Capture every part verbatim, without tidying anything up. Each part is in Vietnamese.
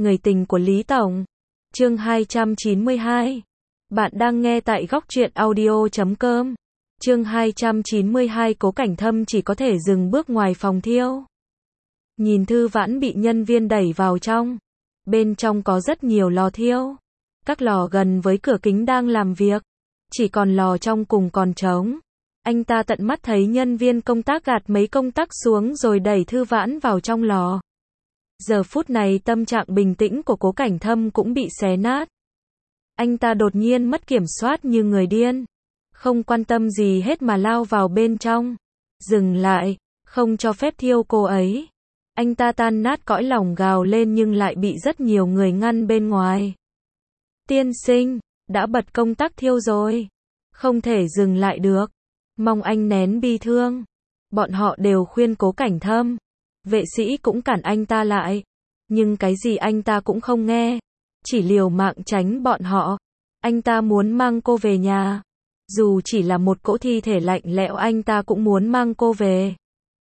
Người tình của Lý Tổng. Chương hai trăm chín mươi hai. Bạn đang nghe tại góc truyện audio chấm com. Chương hai trăm chín mươi hai. Cố Cảnh Thâm chỉ có thể dừng bước ngoài phòng thiêu. Nhìn Thư Vãn bị nhân viên đẩy vào trong. Bên trong có rất nhiều lò thiêu. Các lò gần với cửa kính đang làm việc. Chỉ còn lò trong cùng còn trống. Anh ta tận mắt thấy nhân viên công tác gạt mấy công tắc xuống rồi đẩy Thư Vãn vào trong lò. Giờ phút này tâm trạng bình tĩnh của Cố Cảnh Thâm cũng bị xé nát. Anh ta đột nhiên mất kiểm soát như người điên. Không quan tâm gì hết mà lao vào bên trong. Dừng lại, không cho phép thiêu cô ấy. Anh ta tan nát cõi lòng gào lên nhưng lại bị rất nhiều người ngăn bên ngoài. Tiên sinh, đã bật công tắc thiêu rồi. Không thể dừng lại được. Mong anh nén bi thương. Bọn họ đều khuyên Cố Cảnh Thâm. Vệ sĩ cũng cản anh ta lại. Nhưng cái gì anh ta cũng không nghe. Chỉ liều mạng tránh bọn họ. Anh ta muốn mang cô về nhà. Dù chỉ là một cỗ thi thể lạnh lẽo anh ta cũng muốn mang cô về.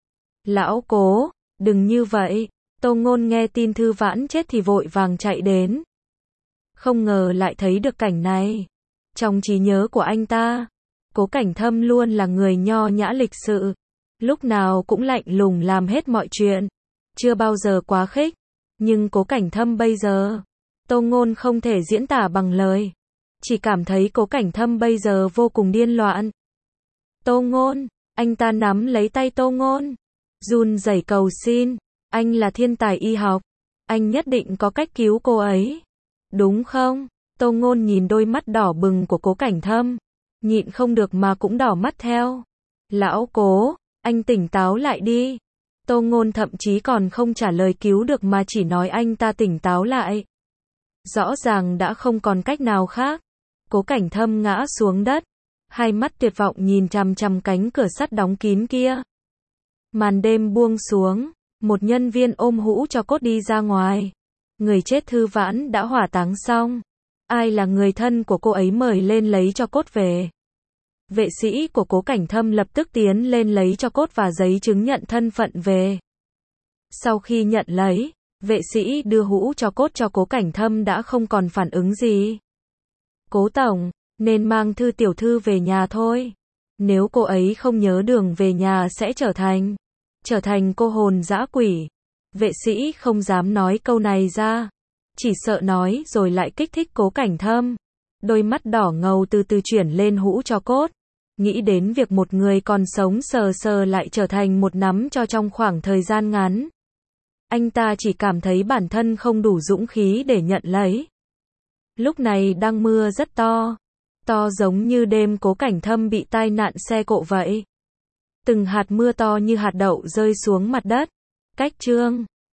Lão Cố, đừng như vậy. Tô Ngôn nghe tin Thư Vãn chết thì vội vàng chạy đến. Không ngờ lại thấy được cảnh này. Trong trí nhớ của anh ta, Cố Cảnh Thâm luôn là người nho nhã lịch sự. Lúc nào cũng lạnh lùng làm hết mọi chuyện. Chưa bao giờ quá khích. Nhưng Cố Cảnh Thâm bây giờ, Tô Ngôn không thể diễn tả bằng lời. Chỉ cảm thấy Cố Cảnh Thâm bây giờ vô cùng điên loạn. Tô Ngôn, anh ta nắm lấy tay Tô Ngôn. Run rẩy cầu xin. Anh là thiên tài y học. Anh nhất định có cách cứu cô ấy. Đúng không? Tô Ngôn nhìn đôi mắt đỏ bừng của Cố Cảnh Thâm. Nhịn không được mà cũng đỏ mắt theo. Lão Cố, anh tỉnh táo lại đi. Tô Ngôn thậm chí còn không trả lời cứu được mà chỉ nói anh ta tỉnh táo lại. Rõ ràng đã không còn cách nào khác. Cố Cảnh Thâm ngã xuống đất. Hai mắt tuyệt vọng nhìn chằm chằm cánh cửa sắt đóng kín kia. Màn đêm buông xuống. Một nhân viên ôm hũ cho cốt đi ra ngoài. Người chết Thư Vãn đã hỏa táng xong. Ai là người thân của cô ấy mời lên lấy cho cốt về. Vệ sĩ của Cố Cảnh Thâm lập tức tiến lên lấy cho cốt và giấy chứng nhận thân phận về. Sau khi nhận lấy, vệ sĩ đưa hũ cho cốt cho Cố Cảnh Thâm đã không còn phản ứng gì. Cố tổng, nên mang Thư tiểu thư về nhà thôi. Nếu cô ấy không nhớ đường về nhà sẽ trở thành, trở thành cô hồn dã quỷ. Vệ sĩ không dám nói câu này ra. Chỉ sợ nói rồi lại kích thích Cố Cảnh Thâm. Đôi mắt đỏ ngầu từ từ chuyển lên hũ cho cốt. Nghĩ đến việc một người còn sống sờ sờ lại trở thành một nắm cho trong khoảng thời gian ngắn. Anh ta chỉ cảm thấy bản thân không đủ dũng khí để nhận lấy. Lúc này đang mưa rất to. To giống như đêm Cố Cảnh Thâm bị tai nạn xe cộ vậy. Từng hạt mưa to như hạt đậu rơi xuống mặt đất. Cách chương